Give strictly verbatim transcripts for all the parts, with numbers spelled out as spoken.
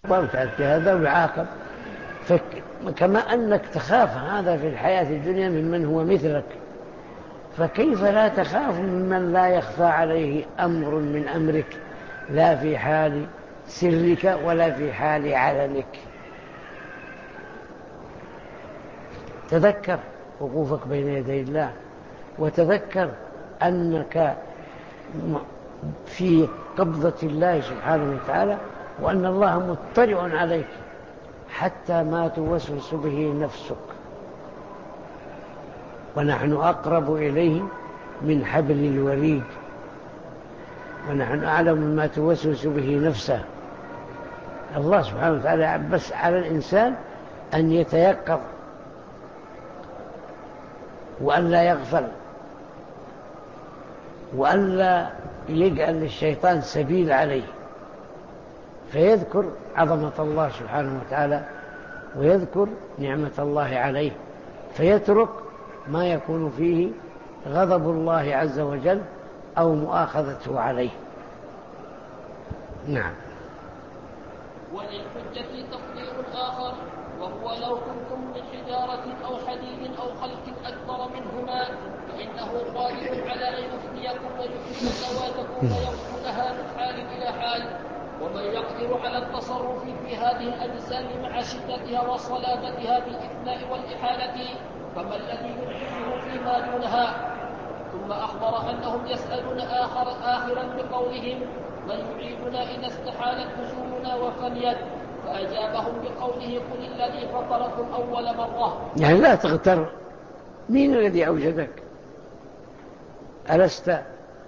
وتأتي هذا ويعاقب. فكما أنك تخاف هذا في الحياة الدنيا ممن هو مثلك، فكيف لا تخاف ممن لا يخفى عليه أمر من أمرك، لا في حال سرك ولا في حال علنك. تذكر وقوفك بين يدي الله، وتذكر أنك في قبضة الله سبحانه وتعالى، وأن الله مطلع عليك حتى ما توسوس به نفسك، ونحن أقرب إليه من حبل الوريد، ونحن أعلم ما توسوس به نفسه. الله سبحانه وتعالى بس على الإنسان أن يتيقظ وأن لا يغفل، وأن لا يجعل للشيطان سبيل عليه، فيذكر عظمة الله سبحانه وتعالى ويذكر نعمة الله عليه، فيترك ما يكون فيه غضب الله عز وجل أو مؤاخذته عليه. نعم. وللحجة تقدير آخر، وهو لو كنتم من حجارة أو حديد أو خلق أكبر منهما فإنه قادر على أن يفنيكم ويفني ذواتكم ويرسلها من حال إلى حال. ومن يقدر على التصرف في هذه الأجسام مع شدتها وصلابتها بالإثناء والإحالة، فما الذي ينقذه فيما دونها؟ ثم أخبر أنهم يسألون آخر آخرا بقولهم من يعيدنا إن استحالت نشورنا وفنيت، فأجابهم بقوله قل الذي فطركم أول مرة. يعني لا تغتر، مين الذي أوجدك؟ ألست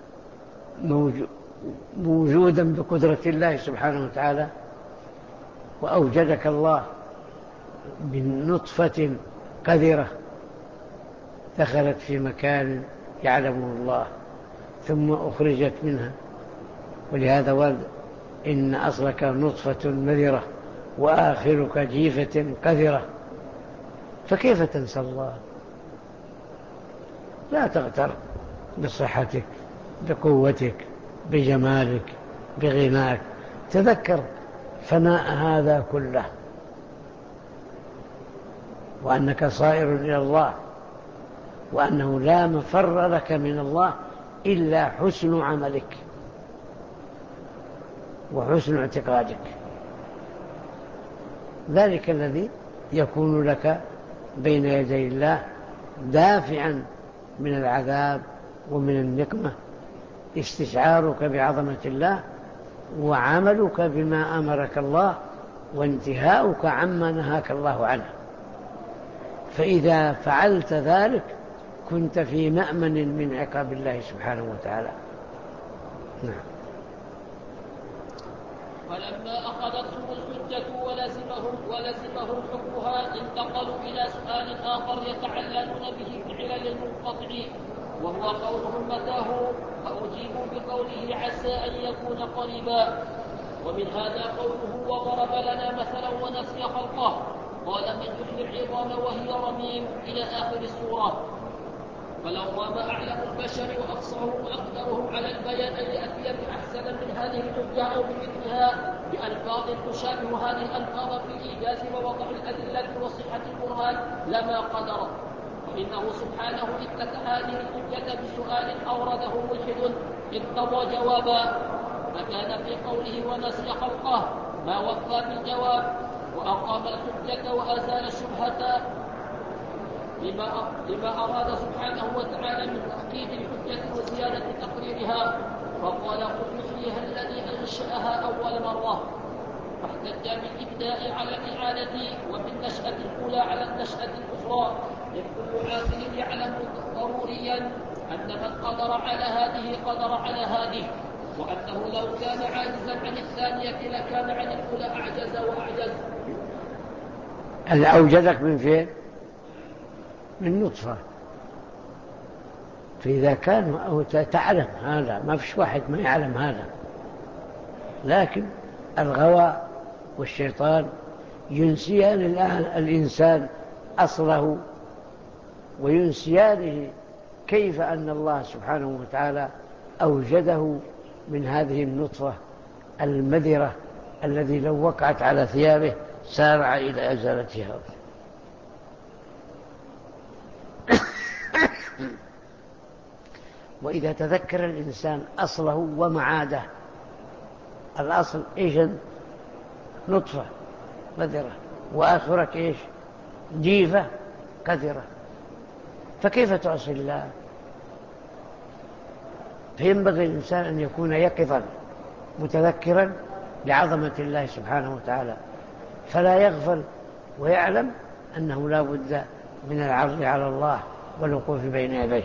موجودا بقدرة الله سبحانه وتعالى؟ وأوجدك الله من نطفة قذرة دخلت في مكان يعلمه الله ثم أخرجت منها، ولهذا ورد إن أصلك نطفة مذرة وآخرك جيفة قذرة. فكيف تنسى الله؟ لا تغتر بصحتك، بقوتك، بجمالك، بغناك. تذكر فناء هذا كله، وأنك صائر إلى الله، وأنه لا مفر لك من الله إلا حسن عملك وحسن اعتقادك. ذلك الذي يكون لك بين يدي الله دافعا من العذاب ومن النقمة، استشعارك بعظمة الله وعملك بما أمرك الله وانتهاؤك عما نهاك الله عنه. فإذا فعلت ذلك كنت في مأمن من عقاب الله سبحانه وتعالى. نعم. فلما أخذتهم الحجة ولزمهم, ولزمهم حكمها انتقلوا إلى سؤال آخر يتعللون به بعلل المنقطع، وهو قولهم متاه، فأجيبوا بقوله عسى أن يكون قريبا. ومن هذا قوله وضرب لنا مثلا ونسي خلقه، قال من يحيي العظام وهي رميم إلى آخر السورة. فلو رام أعلم البشر وأفصحهم وأقدرهم على البيان أن يأتي بأحسن من هذه الحجة أو بمثلها بألفاظ تشابه هذه الألفاظ في إيجاز ووضع الأدلة وصحة البرهان لما قدر، فإنه سبحانه افتتح هذه الحجة بسؤال أورده ملحد اقتضى جوابا، فكان في قوله ونسي خلقه ما وفى بالجواب وأقام الحجة وأزال الشبهة لما لما أراد سبحانه وتعالى من تأكيد الحجة وزيادة تقريرها، فقال قل يحييها الذي أنشأها أول مرة، فاحتج بالإبداء على الإعادة وبالنشأة الأولى على النشأة الأخرى، إذ كل عاقل يعلم ضروريا أن من قدر على هذه قدر على هذه، وأنه لو كان عاجزا عن الثانية لكان عن الأولى أعجز وأعجز. هل أوجدك من فين؟ من نطفة. فإذا كان أو تعلم هذا، ما فيش واحد ما يعلم هذا، لكن الغوى والشيطان ينسيان الآن الإنسان أصله، وينسيانه كيف أن الله سبحانه وتعالى أوجده من هذه النطفة المذرة الذي لو وقعت على ثيابه سارع إلى إزالتها. وإذا تذكر الإنسان أصله ومعاده، الأصل إيش؟ نطفة قذرة، وآخرة إيش؟ جيفة قذرة، فكيف تعصي الله؟ فينبغي الإنسان أن يكون يقظا متذكرا لعظمة الله سبحانه وتعالى، فلا يغفل، ويعلم أنه لا بد من العرض على الله والوقوف بين يديه.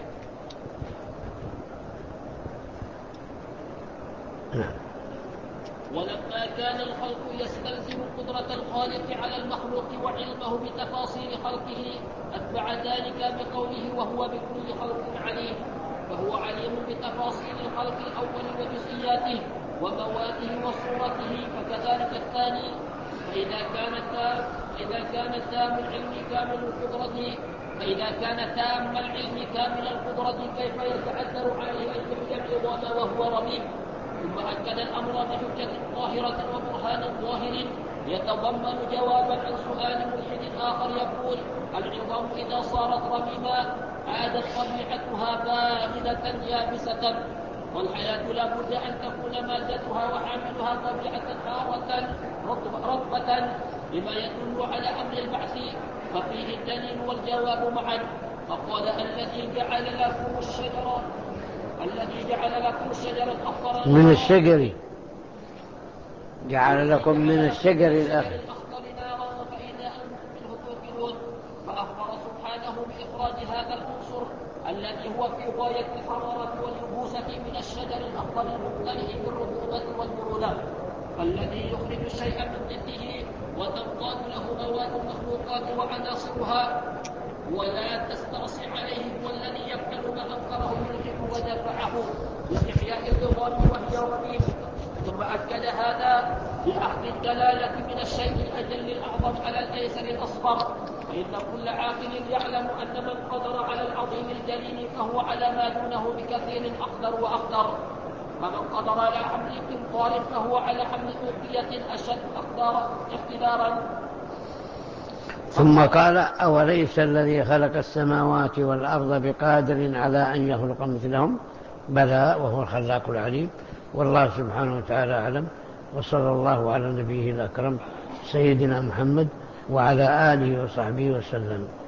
نعم. ولما كان الخلق يستلزم قدرة الخالق على المخلوق وعلمه بتفاصيل خلقه أتبع ذلك بقوله وهو بكل خلق عليم، فهو عليم بتفاصيل الخلق الأول وجزئياته ومواده وصورته، فكذلك الثاني. فإذا كان تام إذا كان تام العلم كامل القدرة فإذا كان تام العلم كامل القدرة كيف يتعذر عليه أن يحيي العظام وهو رميم؟ ثم أكد الأمر بحجة ظاهرة وبرهان ظاهر يتضمن جوابا عن سؤال ملحد آخر يقول: العظام إذا صارت رميما عادت طبيعتها باردة يابسة، والحياة لا بد أن تكون مادتها وحاملها طبيعة حارة رطبة، بما يدل على أمر البعث، ففيه الدليل والجواب معا. فقال: الذي جعل لكم الشجرة الذي جعل لكم الشجر الأخضر من الشجر جعل لكم من الشجر الأخضر نارا فإذا أنتم منه توقدون. فأخبر سبحانه بإخراج هذا العنصر الذي هو في غاية الحرارة واليبوسة من الشجر الأخضر الممتلئ بالرطوبة والبرودة، فالذي يخرج الشيء من ضده وتنقاد له مواد المخلوقات وعناصرها ولا تستعصي عليه هو الذي يفعل ما أنكره الملحد ودفعه بإحياء العظام وهي رميم. ثم أكد هذا بأخذ الدلالة من الشيء الأجل الأعظم على الأيسر الأصغر، فإن كل عاقل يعلم أن من قدر على العظيم الجليل فهو على ما دونه بكثير أقدر وأقدر، فمن قدر على حمل قنطار فهو على حمل أوقية أشد أقدار اقتدارا. ثم قال: أوليس الذي خلق السماوات والأرض بقادر على أن يخلق مثلهم؟ بلى وهو الخلاق العليم. والله سبحانه وتعالى أعلم، وصلى الله على نبيه الأكرم سيدنا محمد وعلى آله وصحبه وسلم.